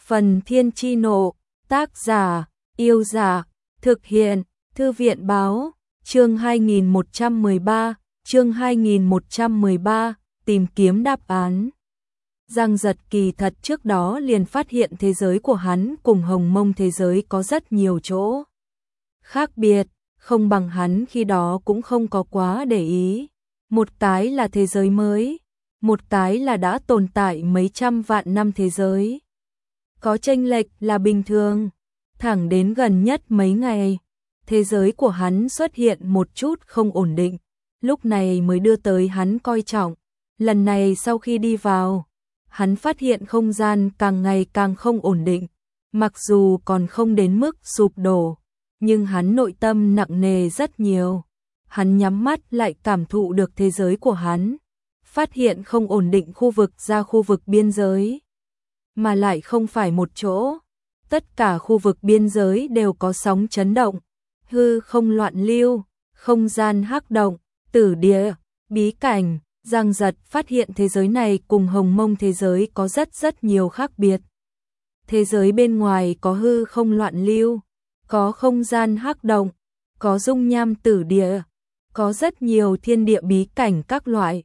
Phần Thiên Chi Nộ, tác giả, Yêu Giả, thực hiện, Thư viện báo, chương 2113, tìm kiếm đáp án. Giang Giật kỳ thật trước đó liền phát hiện thế giới của hắn cùng Hồng Mông thế giới có rất nhiều chỗ khác biệt, không bằng hắn khi đó cũng không có quá để ý. Một cái là thế giới mới, một cái là đã tồn tại mấy trăm vạn năm thế giới. Có chênh lệch là bình thường, thẳng đến gần nhất mấy ngày, thế giới của hắn xuất hiện một chút không ổn định, lúc này mới đưa tới hắn coi trọng. Lần này sau khi đi vào, hắn phát hiện không gian càng ngày càng không ổn định, mặc dù còn không đến mức sụp đổ, nhưng hắn nội tâm nặng nề rất nhiều. Hắn nhắm mắt lại cảm thụ được thế giới của hắn, phát hiện không ổn định khu vực ra khu vực biên giới, mà lại không phải một chỗ, tất cả khu vực biên giới đều có sóng chấn động, hư không loạn lưu, không gian hắc động, tử địa, bí cảnh. Giang Giật phát hiện thế giới này cùng Hồng Mông thế giới có rất nhiều khác biệt. Thế giới bên ngoài có hư không loạn lưu, có không gian hắc động, có dung nham tử địa, có rất nhiều thiên địa bí cảnh các loại.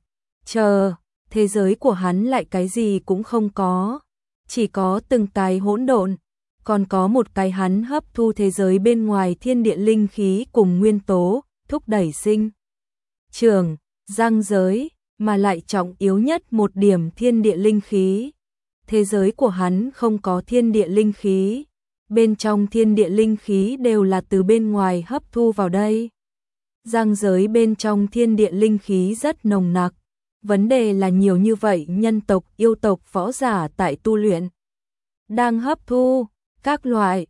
Thế giới của hắn lại cái gì cũng không có, chỉ có từng cái hỗn độn, còn có một cái hắn hấp thu thế giới bên ngoài thiên địa linh khí cùng nguyên tố, thúc đẩy sinh trưởng, răng giới, mà lại trọng yếu nhất một điểm thiên địa linh khí. Thế giới của hắn không có thiên địa linh khí, bên trong thiên địa linh khí đều là từ bên ngoài hấp thu vào đây. Răng giới bên trong thiên địa linh khí rất nồng nặc, vấn đề là nhiều như vậy nhân tộc, yêu tộc, võ giả tại tu luyện, đang hấp thu, các loại,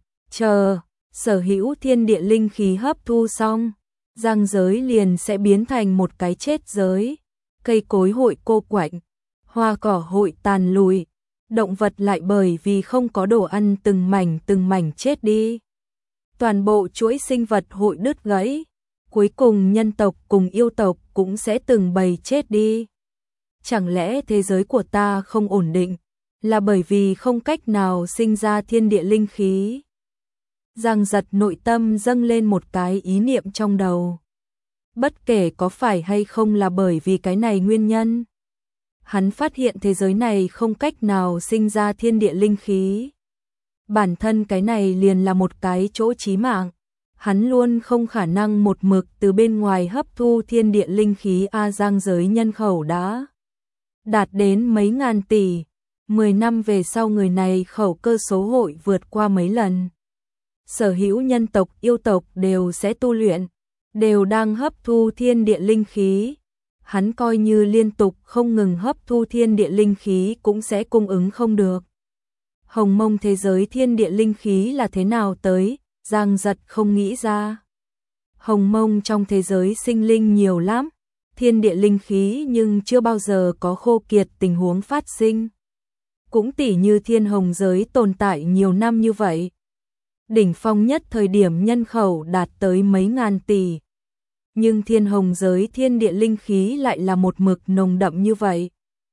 sở hữu thiên địa linh khí hấp thu xong, răng giới liền sẽ biến thành một cái chết giới. Cây cối hội cô quạnh, hoa cỏ hội tàn lùi, động vật lại bởi vì không có đồ ăn từng mảnh chết đi. Toàn bộ chuỗi sinh vật hội đứt gãy, cuối cùng nhân tộc cùng yêu tộc cũng sẽ từng bầy chết đi. Chẳng lẽ thế giới của ta không ổn định, là bởi vì không cách nào sinh ra thiên địa linh khí? Giang Giật nội tâm dâng lên một cái ý niệm trong đầu. Bất kể có phải hay không là bởi vì cái này nguyên nhân, hắn phát hiện thế giới này không cách nào sinh ra thiên địa linh khí. Bản thân cái này liền là một cái chỗ chí mạng, hắn luôn không khả năng một mực từ bên ngoài hấp thu thiên địa linh khí. Giang giới nhân khẩu đã đạt đến mấy ngàn tỷ, 10 năm về sau người này khẩu cơ số hội vượt qua mấy lần. Sở hữu nhân tộc, yêu tộc đều sẽ tu luyện, đều đang hấp thu thiên địa linh khí. Hắn coi như liên tục không ngừng hấp thu thiên địa linh khí cũng sẽ cung ứng không được. Hồng Mông thế giới thiên địa linh khí là thế nào tới, Giang Giật không nghĩ ra. Hồng Mông trong thế giới sinh linh nhiều lắm, thiên địa linh khí nhưng chưa bao giờ có khô kiệt tình huống phát sinh. Cũng tỉ như Thiên Hồng giới tồn tại nhiều năm như vậy. Đỉnh phong nhất thời điểm nhân khẩu đạt tới mấy ngàn tỷ. Nhưng Thiên Hồng giới thiên địa linh khí lại là một mực nồng đậm như vậy.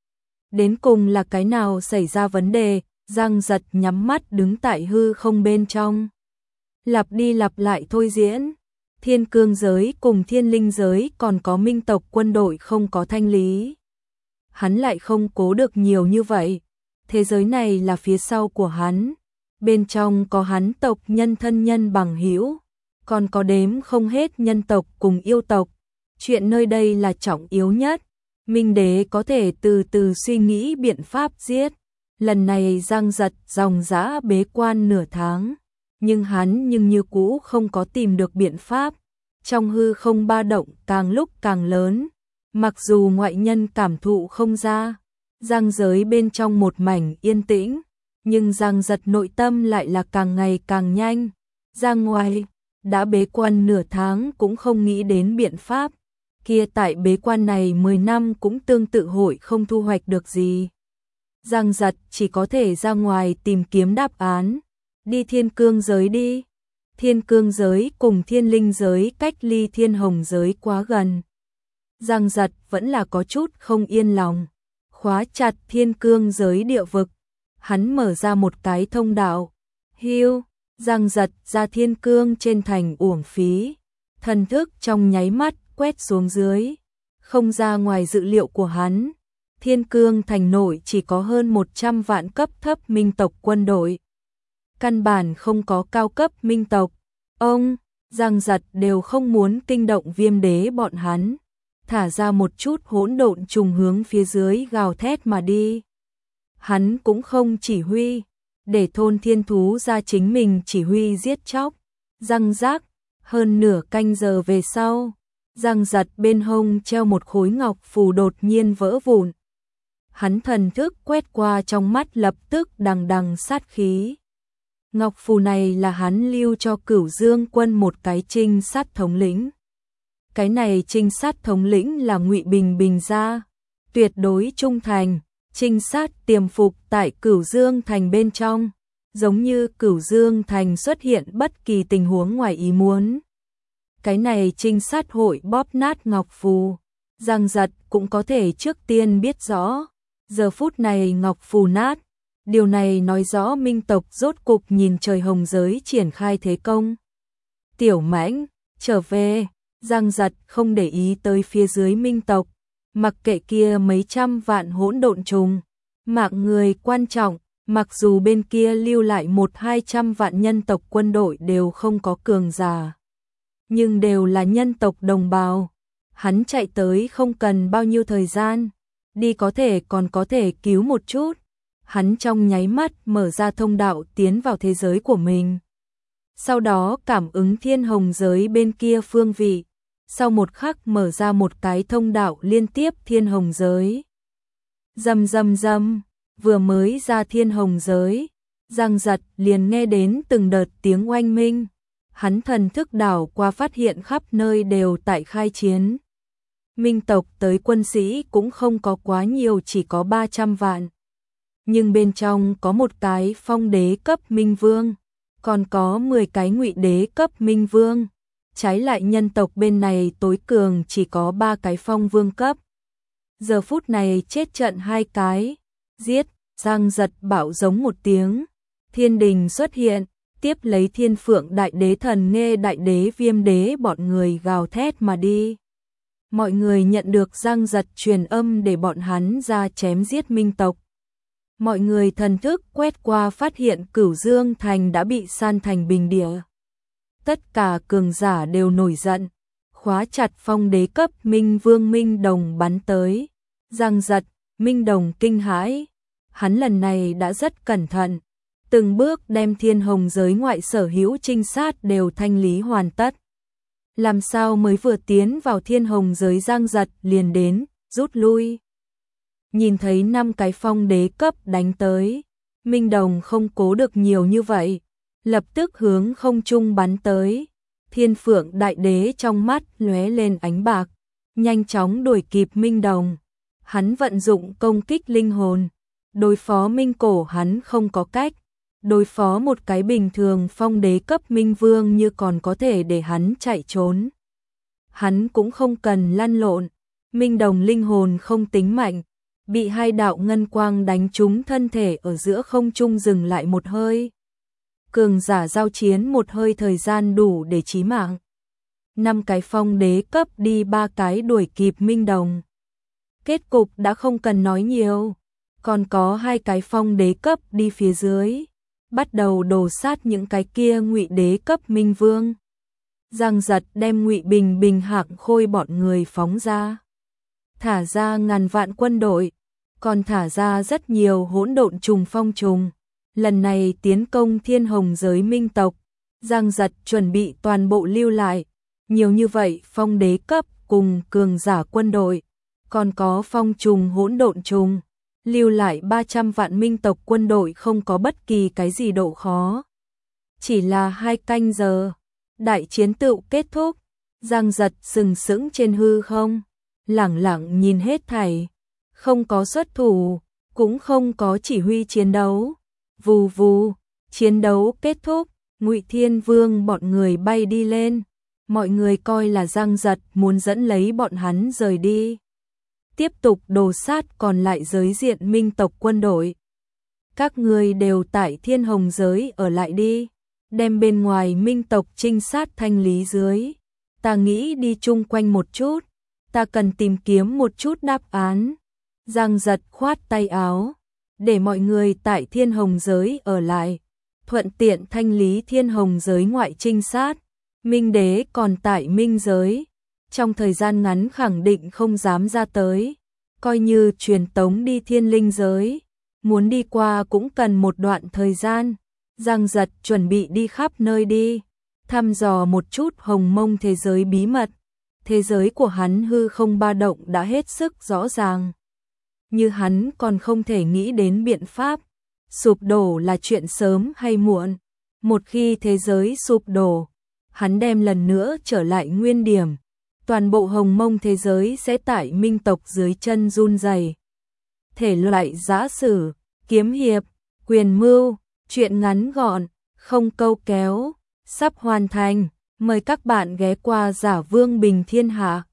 Đến cùng là cái nào xảy ra vấn đề? Giang Giật nhắm mắt đứng tại hư không bên trong, lặp đi lặp lại thôi diễn. Thiên Cương giới cùng Thiên Linh giới còn có minh tộc quân đội không có thanh lý, hắn lại không cố được nhiều như vậy. Thế giới này là phía sau của hắn, bên trong có hắn tộc nhân, thân nhân, bằng hữu, còn có đếm không hết nhân tộc cùng yêu tộc. Chuyện nơi đây là trọng yếu nhất, Minh Đế có thể từ từ suy nghĩ biện pháp giết. Lần này Giang Giật dòng dã bế quan nửa tháng, nhưng hắn như cũ không có tìm được biện pháp. Trong hư không ba động càng lúc càng lớn, mặc dù ngoại nhân cảm thụ không ra, giang giới bên trong một mảnh yên tĩnh, nhưng Giang Giật nội tâm lại là càng ngày càng nhanh. Ra ngoài, đã bế quan nửa tháng cũng không nghĩ đến biện pháp, kia tại bế quan này 10 năm cũng tương tự hội không thu hoạch được gì. Giang Giật chỉ có thể ra ngoài tìm kiếm đáp án. Đi Thiên Cương giới đi. Thiên Cương giới cùng Thiên Linh giới cách ly Thiên Hồng giới quá gần. Giang Giật vẫn là có chút không yên lòng. Khóa chặt Thiên Cương giới địa vực, hắn mở ra một cái thông đạo. Hưu, giằng giật ra thiên cương trên thành uổng phí. Thần thức trong nháy mắt quét xuống dưới. Không ra ngoài dự liệu của hắn. Thiên cương thành nội chỉ có hơn 100 vạn cấp thấp minh tộc quân đội. Căn bản không có cao cấp minh tộc. Ông, giằng giật đều không muốn kinh động Viêm đế bọn hắn. Thả ra một chút hỗn độn trùng hướng phía dưới gào thét mà đi. Hắn cũng không chỉ huy, để thôn thiên thú ra chính mình chỉ huy giết chóc. Răng rác, hơn nửa canh giờ về sau, giằng giật bên hông treo một khối ngọc phù đột nhiên vỡ vụn. Hắn thần thức quét qua trong mắt lập tức đằng đằng sát khí. Ngọc phù này là hắn lưu cho Cửu Dương quân một cái trinh sát thống lĩnh. Cái này trinh sát thống lĩnh là Ngụy Bình Bình gia, tuyệt đối trung thành, trinh sát tiềm phục tại Cửu Dương thành bên trong, giống như Cửu Dương thành xuất hiện bất kỳ tình huống ngoài ý muốn. Cái này trinh sát hội bóp nát ngọc phù, giằng giật cũng có thể trước tiên biết rõ, giờ phút này ngọc phù nát, điều này nói rõ minh tộc rốt cục nhìn trời hồng giới triển khai thế công. Tiểu Mãnh, trở về. Giằng giật không để ý tới phía dưới minh tộc, mặc kệ kia mấy trăm vạn hỗn độn trùng, mạng người quan trọng, mặc dù bên kia lưu lại 100-200 vạn nhân tộc quân đội đều không có cường giả, nhưng đều là nhân tộc đồng bào. Hắn chạy tới không cần bao nhiêu thời gian, đi có thể còn có thể cứu một chút. Hắn trong nháy mắt mở ra thông đạo tiến vào thế giới của mình. Sau đó cảm ứng thiên hồng giới bên kia phương vị. Sau một khắc mở ra một cái thông đạo liên tiếp thiên hồng giới. Rầm rầm rầm, vừa mới ra thiên hồng giới, giằng giật liền nghe đến từng đợt tiếng oanh minh. Hắn thần thức đảo qua phát hiện khắp nơi đều tại khai chiến. Minh tộc tới quân sĩ cũng không có quá nhiều, chỉ có 300 vạn. Nhưng bên trong có một cái phong đế cấp minh vương, còn có 10 cái ngụy đế cấp minh vương. Trái lại nhân tộc bên này tối cường chỉ có 3 cái phong vương cấp. Giờ phút này chết trận 2 cái, giết, giằng giật bảo giống một tiếng. Thiên đình xuất hiện, tiếp lấy Thiên Phượng đại đế, Thần Nghê đại đế, Viêm đế bọn người gào thét mà đi. Mọi người nhận được giằng giật truyền âm để bọn hắn ra chém giết minh tộc. Mọi người thần thức quét qua phát hiện Cửu Dương thành đã bị san thành bình địa. Tất cả cường giả đều nổi giận, khóa chặt phong đế cấp minh vương Minh Đồng bắn tới. Giằng giật, Minh Đồng kinh hãi, hắn lần này đã rất cẩn thận, từng bước đem thiên hồng giới ngoại sở hữu trinh sát đều thanh lý hoàn tất. Làm sao mới vừa tiến vào thiên hồng giới giằng giật liền đến, rút lui. Nhìn thấy 5 cái phong đế cấp đánh tới, Minh Đồng không cố được nhiều như vậy, lập tức hướng không trung bắn tới. Thiên Phượng đại đế trong mắt lóe lên ánh bạc, nhanh chóng đuổi kịp Minh Đồng. Hắn vận dụng công kích linh hồn, đối phó Minh Cổ hắn không có cách, đối phó một cái bình thường phong đế cấp Minh Vương như còn có thể để hắn chạy trốn. Hắn cũng không cần lăn lộn, Minh Đồng linh hồn không tính mạnh, bị 2 đạo ngân quang đánh trúng thân thể ở giữa không trung dừng lại một hơi. Cường giả giao chiến một hơi thời gian đủ để chí mạng. 5 cái phong đế cấp đi 3 cái đuổi kịp Minh Đồng. Kết cục đã không cần nói nhiều, còn có 2 cái phong đế cấp đi phía dưới, bắt đầu đổ sát những cái kia ngụy đế cấp Minh Vương. Giằng giật đem Ngụy Bình Bình Hạng Khôi bọn người phóng ra. Thả ra ngàn vạn quân đội, còn thả ra rất nhiều hỗn độn trùng phong trùng. Lần này tiến công thiên hồng giới minh tộc, giằng giật chuẩn bị toàn bộ lưu lại. Nhiều như vậy phong đế cấp cùng cường giả quân đội, còn có phong trùng hỗn độn trùng, lưu lại 300 vạn minh tộc quân đội không có bất kỳ cái gì độ khó. Chỉ là 2 canh giờ, đại chiến tựu kết thúc. Giằng giật sừng sững trên hư không, lẳng lặng nhìn hết thảy, không có xuất thủ, cũng không có chỉ huy chiến đấu. Vù vù, chiến đấu kết thúc, Ngụy Thiên Vương bọn người bay đi lên, mọi người coi là giằng giật muốn dẫn lấy bọn hắn rời đi, tiếp tục đồ sát còn lại giới diện minh tộc quân đội. các ngươi đều tại Thiên Hồng giới ở lại đi, đem bên ngoài Minh tộc trinh sát thanh lý dưới. Ta nghĩ đi chung quanh một chút, ta cần tìm kiếm một chút đáp án. Giang Giật khoát tay áo, để mọi người tại Thiên Hồng giới ở lại, thuận tiện thanh lý Thiên Hồng giới ngoại trinh sát. Minh đế còn tại Minh giới, trong thời gian ngắn khẳng định không dám ra tới, coi như truyền tống đi Thiên Linh giới, muốn đi qua cũng cần một đoạn thời gian. Giang Giật chuẩn bị đi khắp nơi đi, thăm dò một chút Hồng Mông thế giới bí mật. Thế giới của hắn hư không ba động đã hết sức rõ ràng, như hắn còn không thể nghĩ đến biện pháp. Sụp đổ là chuyện sớm hay muộn, một khi thế giới sụp đổ, hắn đem lần nữa trở lại nguyên điểm, toàn bộ Hồng Mông thế giới sẽ tại Minh tộc dưới chân run rẩy. Thể loại giã sử, kiếm hiệp, quyền mưu, truyện ngắn gọn, không câu kéo, sắp hoàn thành. Mời các bạn ghé qua Giả Vương Bình Thiên Hạ.